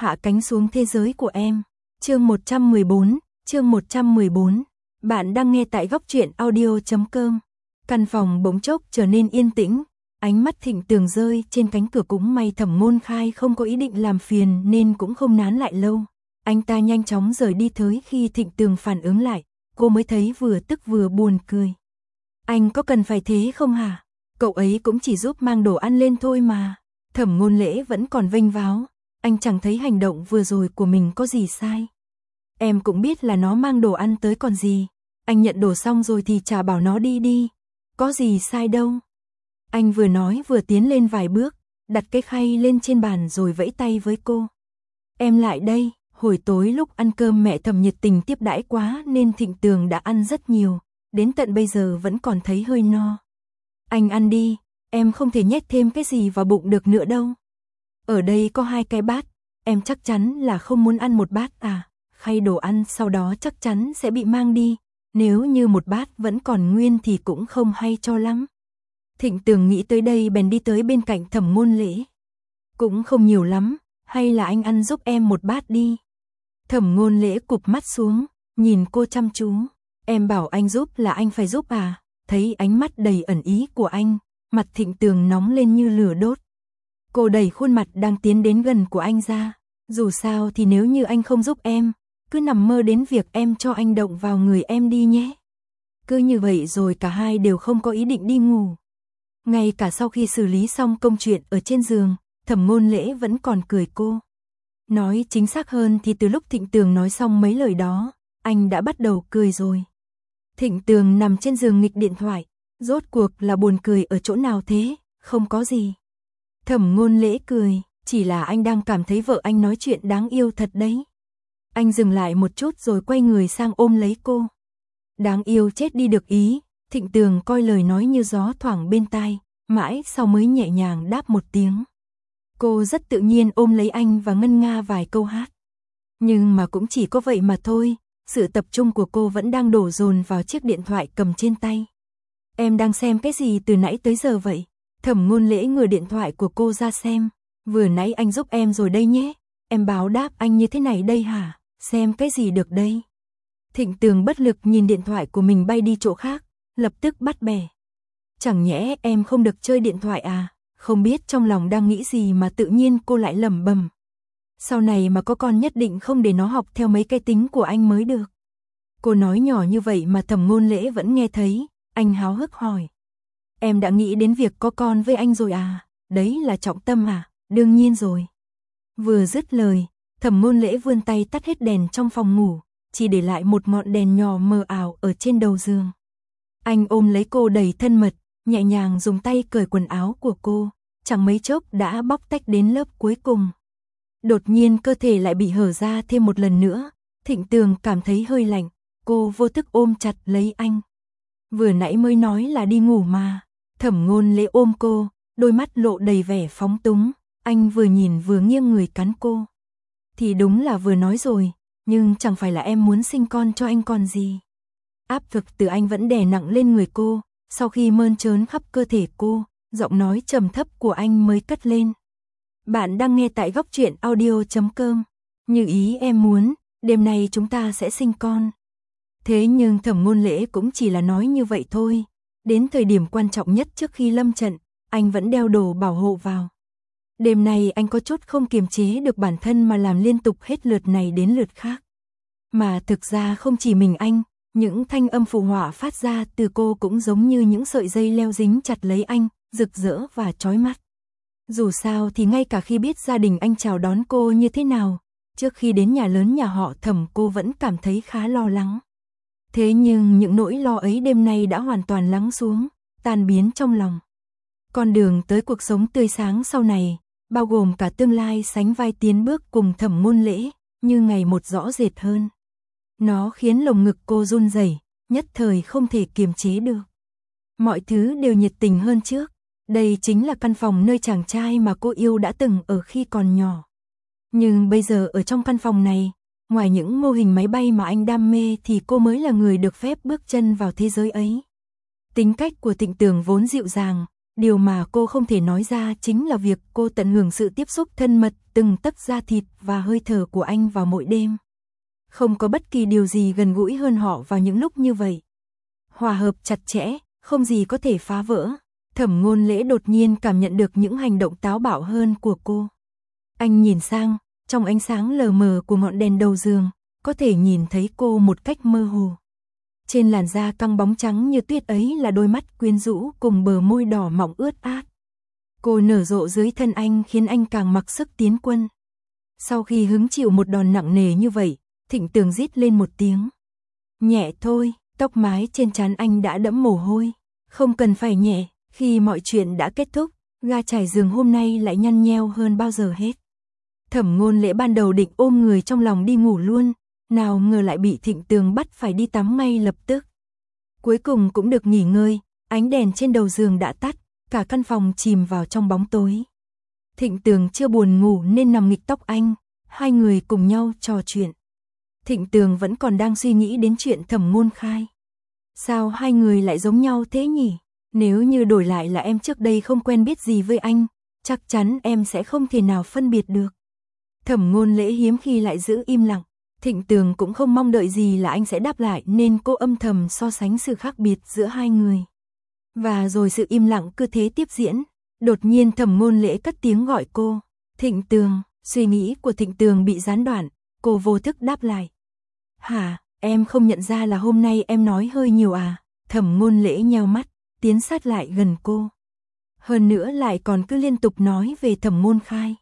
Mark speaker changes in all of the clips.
Speaker 1: hạ cánh xuống thế giới của em. Chương 114. Bạn đang nghe tại góc truyện audio.com. Căn phòng bỗng chốc trở nên yên tĩnh, ánh mắt Thịnh Tường rơi trên cánh cửa, cũng may Thẩm Ngôn Khai không có ý định làm phiền nên cũng không nán lại lâu. Anh ta nhanh chóng rời đi, tới khi Thịnh Tường phản ứng lại, cô mới thấy vừa tức vừa buồn cười. Anh có cần phải thế không hả? Cậu ấy cũng chỉ giúp mang đồ ăn lên thôi mà. Thẩm Ngôn Lễ vẫn còn vênh váo, anh chẳng thấy hành động vừa rồi của mình có gì sai. Em cũng biết là nó mang đồ ăn tới còn gì. Anh nhận đồ xong rồi thì trả bảo nó đi đi. Có gì sai đâu. Anh vừa nói vừa tiến lên vài bước, đặt cái khay lên trên bàn rồi vẫy tay với cô. Em lại đây. Hồi tối lúc ăn cơm mẹ Thẩm nhiệt tình tiếp đãi quá nên Thịnh Tường đã ăn rất nhiều, đến tận bây giờ vẫn còn thấy hơi no. Anh ăn đi, em không thể nhét thêm cái gì vào bụng được nữa đâu. Ở đây có 2 cái bát, em chắc chắn là không muốn ăn một bát à? Khay đồ ăn sau đó chắc chắn sẽ bị mang đi, nếu như một bát vẫn còn nguyên thì cũng không hay cho lắm. Thịnh Tường nghĩ tới đây bèn đi tới bên cạnh Thẩm Ngôn Lễ. Cũng không nhiều lắm, hay là anh ăn giúp em một bát đi. Thẩm Ngôn Lễ cụp mắt xuống, nhìn cô chăm chú. Em bảo anh giúp là anh phải giúp à? Thấy ánh mắt đầy ẩn ý của anh, mặt Thịnh Tường nóng lên như lửa đốt. Cô đẩy khuôn mặt đang tiến đến gần của anh ra. Dù sao thì nếu như anh không giúp em, cứ nằm mơ đến việc em cho anh động vào người em đi nhé. Cứ như vậy rồi cả hai đều không có ý định đi ngủ. Ngay cả sau khi xử lý xong công chuyện ở trên giường, Thẩm Ngôn Lễ vẫn còn cười cô. Nói chính xác hơn thì từ lúc Thịnh Tường nói xong mấy lời đó, anh đã bắt đầu cười rồi. Thịnh Tường nằm trên giường nghịch điện thoại, rốt cuộc là buồn cười ở chỗ nào thế? Không có gì. Thẩm Ngôn Lễ cười, chỉ là anh đang cảm thấy vợ anh nói chuyện đáng yêu thật đấy. Anh dừng lại một chút rồi quay người sang ôm lấy cô. Đáng yêu chết đi được ý. Thịnh Tường coi lời nói như gió thoảng bên tai, mãi sau mới nhẹ nhàng đáp một tiếng. Cô rất tự nhiên ôm lấy anh và ngân nga vài câu hát. Nhưng mà cũng chỉ có vậy mà thôi, sự tập trung của cô vẫn đang đổ dồn vào chiếc điện thoại cầm trên tay. Em đang xem cái gì từ nãy tới giờ vậy? Thẩm Ngôn Lễ ngửa điện thoại của cô ra xem. Vừa nãy anh giúp em rồi đây nhé. Em báo đáp anh như thế này đây hả? Xem cái gì được đây? Thịnh Tường bất lực nhìn điện thoại của mình bay đi chỗ khác, lập tức bắt bẻ. Chẳng nhẽ em không được chơi điện thoại à? Không biết trong lòng đang nghĩ gì mà tự nhiên cô lại lẩm bẩm. Sau này mà có con nhất định không để nó học theo mấy cái tính của anh mới được. Cô nói nhỏ như vậy mà Thẩm Ngôn Lễ vẫn nghe thấy, anh háo hức hỏi. Em đã nghĩ đến việc có con với anh rồi à? Đấy là trọng tâm à? Đương nhiên rồi. Vừa dứt lời, Thẩm Ngôn Lễ vươn tay tắt hết đèn trong phòng ngủ, chỉ để lại một ngọn đèn nhỏ mờ ảo ở trên đầu giường. Anh ôm lấy cô đầy thân mật, nhẹ nhàng dùng tay cởi quần áo của cô, chẳng mấy chốc đã bóc tách đến lớp cuối cùng. Đột nhiên cơ thể lại bị hở ra thêm một lần nữa, Thịnh Tường cảm thấy hơi lạnh, cô vô thức ôm chặt lấy anh. Vừa nãy mới nói là đi ngủ mà. Thẩm Ngôn Lễ ôm cô, đôi mắt lộ đầy vẻ phóng túng, anh vừa nhìn vừa nghiêng người cắn cô. Thì đúng là vừa nói rồi, nhưng chẳng phải là em muốn sinh con cho anh còn gì. Áp lực từ anh vẫn đè nặng lên người cô, sau khi mơn trớn khắp cơ thể cô, giọng nói trầm thấp của anh mới cất lên. Bạn đang nghe tại góc truyện audio.com. Như ý em muốn, đêm nay chúng ta sẽ sinh con. Thế nhưng Thẩm Ngôn Lễ cũng chỉ là nói như vậy thôi. Đến thời điểm quan trọng nhất trước khi lâm trận, anh vẫn đeo đồ bảo hộ vào. Đêm nay anh có chút không kiềm chế được bản thân mà làm liên tục hết lượt này đến lượt khác. Mà thực ra không chỉ mình anh, những thanh âm phụ họa phát ra từ cô cũng giống như những sợi dây leo dính chặt lấy anh, rực rỡ và chói mắt. Dù sao thì ngay cả khi biết gia đình anh chào đón cô như thế nào, trước khi đến nhà lớn nhà họ Thẩm cô vẫn cảm thấy khá lo lắng. Thế nhưng những nỗi lo ấy đêm nay đã hoàn toàn lắng xuống, tan biến trong lòng. Con đường tới cuộc sống tươi sáng sau này, bao gồm cả tương lai sánh vai tiến bước cùng Thẩm Ngôn Lễ, như ngày một rõ rệt hơn. Nó khiến lồng ngực cô run rẩy, nhất thời không thể kiềm chế được. Mọi thứ đều nhiệt tình hơn trước. Đây chính là căn phòng nơi chàng trai mà cô yêu đã từng ở khi còn nhỏ. Nhưng bây giờ ở trong căn phòng này, ngoài những mô hình máy bay mà anh đam mê thì cô mới là người được phép bước chân vào thế giới ấy. Tính cách của Thịnh Tường vốn dịu dàng, Điều mà cô không thể nói ra chính là việc cô tận hưởng sự tiếp xúc thân mật, từng tấc da thịt và hơi thở của anh vào mỗi đêm. Không có bất kỳ điều gì gần gũi hơn họ vào những lúc như vậy. Hòa hợp chặt chẽ, không gì có thể phá vỡ. Thẩm Ngôn Lễ đột nhiên cảm nhận được những hành động táo bạo hơn của cô. Anh nhìn sang, trong ánh sáng lờ mờ của ngọn đèn đầu giường, có thể nhìn thấy cô một cách mơ hồ. Trên làn da căng bóng trắng như tuyết ấy là đôi mắt quyến rũ cùng bờ môi đỏ mọng ướt át. Cô nở rộ dưới thân anh khiến anh càng mặc sức tiến quân. Sau khi hứng chịu một đòn nặng nề như vậy, Thịnh Tường rít lên một tiếng. Nhẹ thôi, tóc mái trên trán anh đã đẫm mồ hôi. Không cần phải nhẹ, khi mọi chuyện đã kết thúc, ga trải giường hôm nay lại nhăn nheo hơn bao giờ hết. Thẩm Ngôn Lễ ban đầu định ôm người trong lòng đi ngủ luôn, nào ngờ lại bị Thịnh Tường bắt phải đi tắm ngay lập tức. Cuối cùng cũng được nghỉ ngơi, ánh đèn trên đầu giường đã tắt, cả căn phòng chìm vào trong bóng tối. Thịnh Tường chưa buồn ngủ nên nằm nghịch tóc anh, hai người cùng nhau trò chuyện. Thịnh Tường vẫn còn đang suy nghĩ đến chuyện Thẩm Ngôn Khai. Sao hai người lại giống nhau thế nhỉ? Nếu như đổi lại là em trước đây không quen biết gì với anh, chắc chắn em sẽ không thể nào phân biệt được. Thẩm Ngôn Lễ hiếm khi lại giữ im lặng. Thịnh Tường cũng không mong đợi gì là anh sẽ đáp lại nên cô âm thầm so sánh sự khác biệt giữa hai người. Và rồi sự im lặng cứ thế tiếp diễn. Đột nhiên Thẩm Ngôn Lễ cất tiếng gọi cô. Thịnh Tường, suy nghĩ của Thịnh Tường bị gián đoạn, cô vô thức đáp lại. Hả, em không nhận ra là hôm nay em nói hơi nhiều à? Thẩm Ngôn Lễ nheo mắt, tiến sát lại gần cô. Hơn nữa lại còn cứ liên tục nói về Thẩm Ngôn Khai.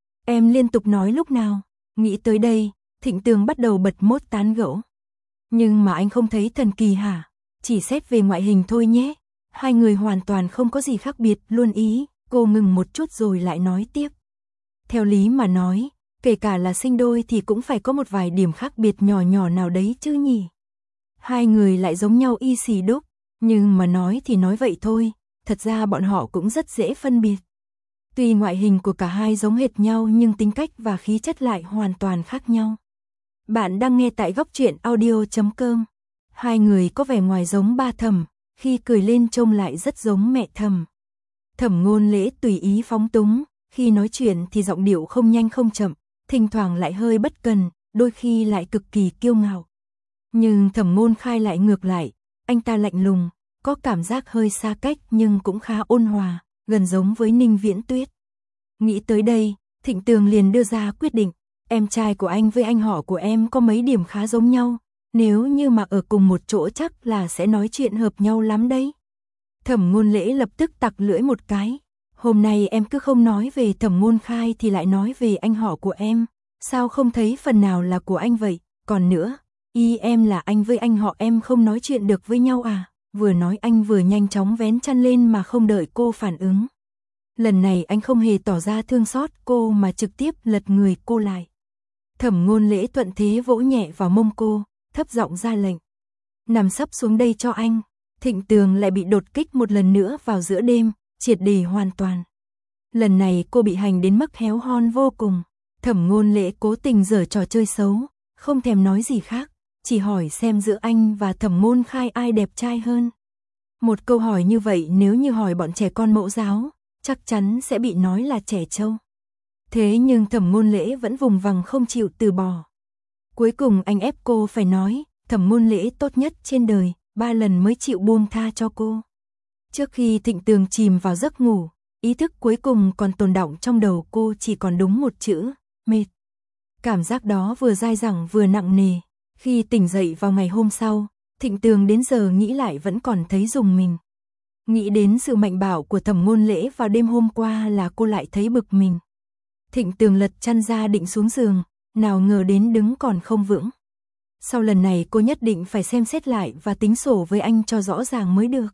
Speaker 1: Em liên tục nói lúc nào? Nghĩ tới đây, Thịnh Tường bắt đầu bật mốt tán gẫu. Nhưng mà anh không thấy thần kỳ hả? Chỉ xét về ngoại hình thôi nhé. Hai người hoàn toàn không có gì khác biệt luôn ý. Cô ngừng một chút rồi lại nói tiếp. Theo lý mà nói, kể cả là sinh đôi thì cũng phải có một vài điểm khác biệt nhỏ nhỏ nào đấy chứ nhỉ? Hai người lại giống nhau y xì đúc. Nhưng mà nói thì nói vậy thôi. Thật ra bọn họ cũng rất dễ phân biệt. Tuy ngoại hình của cả hai giống hệt nhau nhưng tính cách và khí chất lại hoàn toàn khác nhau. Bạn đang nghe tại góc truyện audio.com. Hai người có vẻ ngoài giống ba Thẩm, khi cười lên trông lại rất giống mẹ Thẩm. Thẩm Ngôn Lễ tùy ý phóng túng, khi nói chuyện thì giọng điệu không nhanh không chậm, thỉnh thoảng lại hơi bất cần, đôi khi lại cực kỳ kiêu ngạo. Nhưng Thẩm Ngôn Khai lại ngược lại, anh ta lạnh lùng, có cảm giác hơi xa cách nhưng cũng khá ôn hòa, gần giống với Ninh Viễn Tuyết. Nghĩ tới đây, Thịnh Tường liền đưa ra quyết định. Em trai của anh với anh họ của em có mấy điểm khá giống nhau, nếu như mà ở cùng một chỗ chắc là sẽ nói chuyện hợp nhau lắm đấy. Thẩm Ngôn Lễ lập tức tặc lưỡi một cái. Hôm nay em cứ không nói về Thẩm Ngôn Khai thì lại nói về anh họ của em, sao không thấy phần nào là của anh vậy? Còn nữa, ý em là anh với anh họ em không nói chuyện được với nhau à? Vừa nói anh vừa nhanh chóng vén chăn lên mà không đợi cô phản ứng. Lần này anh không hề tỏ ra thương xót cô mà trực tiếp lật người cô lại. Thẩm Ngôn Lễ thuận thế vỗ nhẹ vào mông cô, thấp giọng ra lệnh. Nằm sấp xuống đây cho anh. Thịnh Tường lại bị đột kích một lần nữa vào giữa đêm, triệt để hoàn toàn. Lần này cô bị hành đến mức héo hon vô cùng. Thẩm Ngôn Lễ cố tình giở trò chơi xấu, không thèm nói gì khác, chỉ hỏi xem giữa anh và Thẩm Ngôn Khai ai đẹp trai hơn. Một câu hỏi như vậy nếu như hỏi bọn trẻ con mẫu giáo, chắc chắn sẽ bị nói là trẻ trâu. Thế nhưng Thẩm Ngôn Lễ vẫn vùng vằng không chịu từ bỏ. Cuối cùng anh ép cô phải nói, Thẩm Ngôn Lễ tốt nhất trên đời, 3 lần mới chịu buông tha cho cô. Trước khi Thịnh Tường chìm vào giấc ngủ, ý thức cuối cùng còn tồn đọng trong đầu cô chỉ còn đúng một chữ, mệt. Cảm giác đó vừa dai dẳng vừa nặng nề. Khi tỉnh dậy vào ngày hôm sau, Thịnh Tường đến giờ nghĩ lại vẫn còn thấy rùng mình. Nghĩ đến sự mạnh bạo của Thẩm Ngôn Lễ vào đêm hôm qua là cô lại thấy bực mình. Thịnh Tường lật chăn ra định xuống giường, nào ngờ đến đứng còn không vững. Sau lần này cô nhất định phải xem xét lại và tính sổ với anh cho rõ ràng mới được.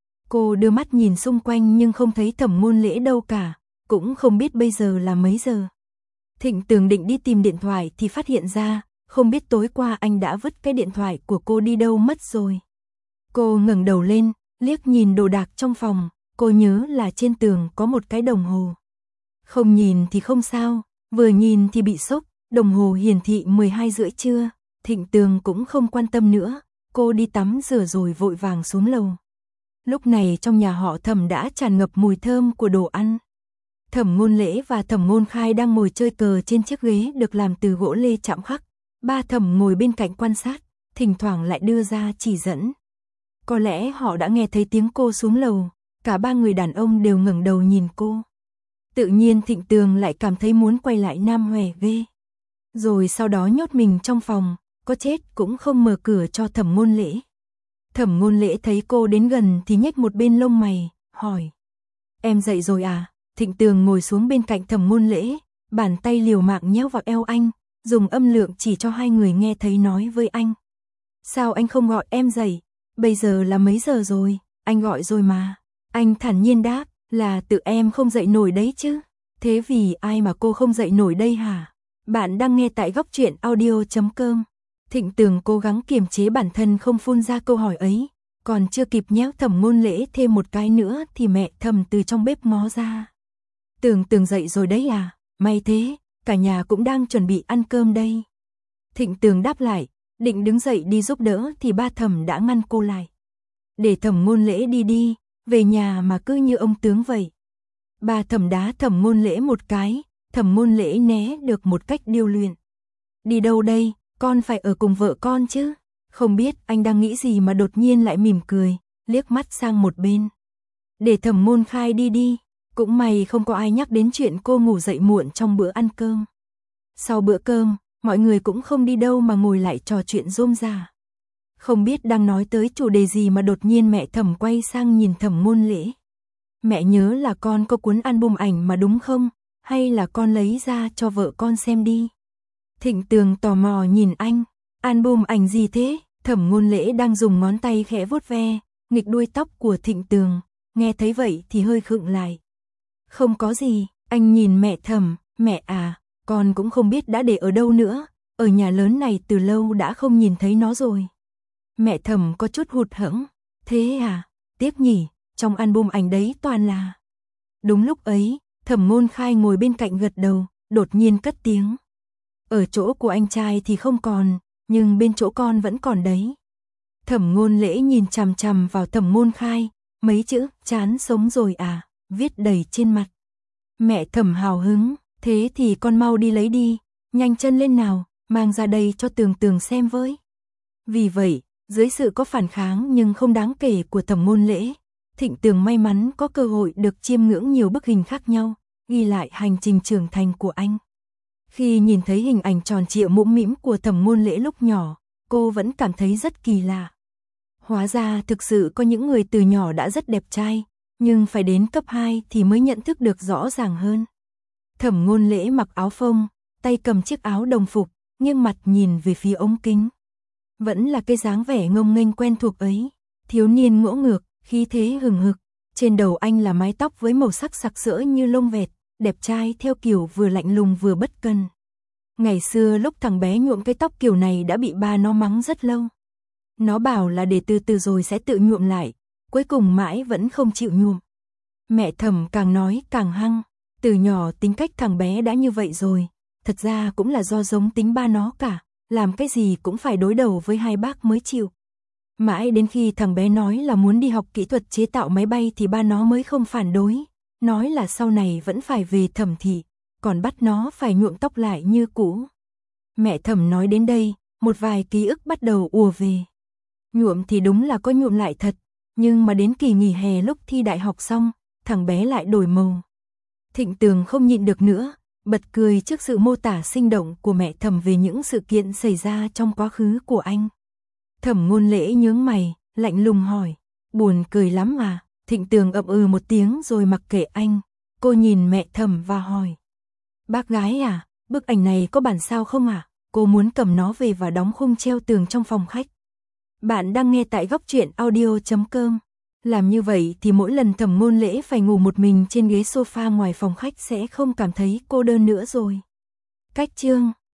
Speaker 1: Cô đưa mắt nhìn xung quanh nhưng không thấy Thẩm Ngôn Lễ đâu cả, cũng không biết bây giờ là mấy giờ. Thịnh Tường định đi tìm điện thoại thì phát hiện ra, không biết tối qua anh đã vứt cái điện thoại của cô đi đâu mất rồi. Cô ngẩng đầu lên, liếc nhìn đồ đạc trong phòng, cô nhớ là trên tường có một cái đồng hồ. Không nhìn thì không sao, vừa nhìn thì bị sốc, đồng hồ hiển thị 12 rưỡi trưa. Thịnh Tường cũng không quan tâm nữa, cô đi tắm rửa rồi vội vàng xuống lầu. Lúc này trong nhà họ Thẩm đã tràn ngập mùi thơm của đồ ăn. Thẩm Ngôn Lễ và Thẩm Ngôn Khai đang ngồi chơi cờ trên chiếc ghế được làm từ gỗ lê chạm khắc. Ba Thẩm ngồi bên cạnh quan sát, thỉnh thoảng lại đưa ra chỉ dẫn. Có lẽ họ đã nghe thấy tiếng cô xuống lầu, cả ba người đàn ông đều ngẩng đầu nhìn cô. Tự nhiên Thịnh Tường lại cảm thấy muốn quay lại Nam Hòe ghê. Rồi sau đó nhốt mình trong phòng, có chết cũng không mở cửa cho Thẩm Ngôn Lễ. Thẩm Ngôn Lễ thấy cô đến gần thì nhếch một bên lông mày, hỏi. Em dậy rồi à? Thịnh Tường ngồi xuống bên cạnh Thẩm Ngôn Lễ, bàn tay liều mạng nhéo vào eo anh, dùng âm lượng chỉ cho hai người nghe thấy nói với anh. Sao anh không gọi em dậy? Bây giờ là mấy giờ rồi? Anh gọi rồi mà. Anh thản nhiên đáp, là tự em không dậy nổi đấy chứ. Thế vì ai mà cô không dậy nổi đây hả? Bạn đang nghe tại góc truyện audio.com. Thịnh Tường cố gắng kiềm chế bản thân không phun ra câu hỏi ấy, còn chưa kịp nhéo Thẩm Ngôn Lễ thêm một cái nữa thì mẹ Thẩm từ trong bếp ngó ra. Tường dậy rồi đấy à? May thế, cả nhà cũng đang chuẩn bị ăn cơm đây. Thịnh Tường đáp lại, định đứng dậy đi giúp đỡ thì ba Thẩm đã ngăn cô lại. Để Thẩm Ngôn Lễ đi, về nhà mà cứ như ông tướng vậy. Ba Thẩm đá Thẩm Ngôn Lễ một cái, Thẩm Ngôn Lễ né được một cách điêu luyện. Đi đâu đây, con phải ở cùng vợ con chứ. Không biết anh đang nghĩ gì mà đột nhiên lại mỉm cười, liếc mắt sang một bên. Để Thẩm Ngôn Khai đi. Cũng may không có ai nhắc đến chuyện cô ngủ dậy muộn trong bữa ăn cơm. Sau bữa cơm, mọi người cũng không đi đâu mà ngồi lại trò chuyện rôm rả. Không biết đang nói tới chủ đề gì mà đột nhiên mẹ Thẩm quay sang nhìn Thẩm Ngôn Lễ. Mẹ nhớ là con có cuốn album ảnh mà đúng không? Hay là con lấy ra cho vợ con xem đi? Thịnh Tường tò mò nhìn anh. Album ảnh gì thế? Thẩm Ngôn Lễ đang dùng ngón tay khẽ vuốt ve, nghịch đuôi tóc của Thịnh Tường. Nghe thấy vậy thì hơi khựng lại. Không có gì, anh nhìn mẹ Thẩm, mẹ à, con cũng không biết đã để ở đâu nữa, ở nhà lớn này từ lâu đã không nhìn thấy nó rồi. Mẹ Thẩm có chút hụt hẫng, thế à, tiếc nhỉ, trong album ảnh đấy toàn là. Đúng lúc ấy, Thẩm Ngôn Khai ngồi bên cạnh gật đầu, đột nhiên cất tiếng. Ở chỗ của anh trai thì không còn, nhưng bên chỗ con vẫn còn đấy. Thẩm Ngôn Lễ nhìn chằm chằm vào Thẩm Ngôn Khai, mấy chữ chán sống rồi à, viết đầy trên mặt. Mẹ Thẩm hào hứng, thế thì con mau đi lấy đi, nhanh chân lên nào, mang ra đây cho Tường xem với. Vì vậy, dưới sự có phản kháng nhưng không đáng kể của Thẩm Ngôn Lễ, Thịnh Tường may mắn có cơ hội được chiêm ngưỡng nhiều bức hình khác nhau, ghi lại hành trình trưởng thành của anh. Khi nhìn thấy hình ảnh tròn trịa mũm mĩm của Thẩm Ngôn Lễ lúc nhỏ, cô vẫn cảm thấy rất kỳ lạ. Hóa ra thực sự có những người từ nhỏ đã rất đẹp trai, nhưng phải đến cấp 2 thì mới nhận thức được rõ ràng hơn. Thẩm Ngôn Lễ mặc áo phông, tay cầm chiếc áo đồng phục, nghiêng mặt nhìn về phía ống kính. Vẫn là cái dáng vẻ ngông nghênh quen thuộc ấy, thiếu niên ngỗ ngược, khí thế hừng hực. Trên đầu anh là mái tóc với màu sắc sặc sỡ như lông vẹt, đẹp trai theo kiểu vừa lạnh lùng vừa bất cần. Ngày xưa lúc thằng bé nhuộm cái tóc kiểu này đã bị ba nó mắng rất lâu. Nó bảo là để từ từ rồi sẽ tự nhuộm lại, cuối cùng mãi vẫn không chịu nhuộm. Mẹ Thẩm càng nói càng hăng, từ nhỏ tính cách thằng bé đã như vậy rồi, thật ra cũng là do giống tính ba nó cả, làm cái gì cũng phải đối đầu với hai bác mới chịu. Mãi đến khi thằng bé nói là muốn đi học kỹ thuật chế tạo máy bay thì ba nó mới không phản đối, nói là sau này vẫn phải về Thẩm thị, còn bắt nó phải nhuộm tóc lại như cũ. Mẹ Thẩm nói đến đây, một vài ký ức bắt đầu ùa về. Nhuộm thì đúng là có nhuộm lại thật, nhưng mà đến kỳ nghỉ hè lúc thi đại học xong, thằng bé lại đổi màu. Thịnh Tường không nhịn được nữa, bật cười trước sự mô tả sinh động của mẹ Thẩm về những sự kiện xảy ra trong quá khứ của anh. Thẩm Ngôn Lễ nhướng mày, lạnh lùng hỏi, buồn cười lắm à? Thịnh Tường ậm ừ một tiếng rồi mặc kệ anh. Cô nhìn mẹ Thẩm và hỏi, bác gái à, bức ảnh này có bản sao không à? Cô muốn cầm nó về và đóng khung treo tường trong phòng khách. Bạn đang nghe tại góc truyện audio.com. Làm như vậy thì mỗi lần Thẩm Ngôn Lễ phải ngủ một mình trên ghế sofa ngoài phòng khách sẽ không cảm thấy cô đơn nữa rồi. Cách chương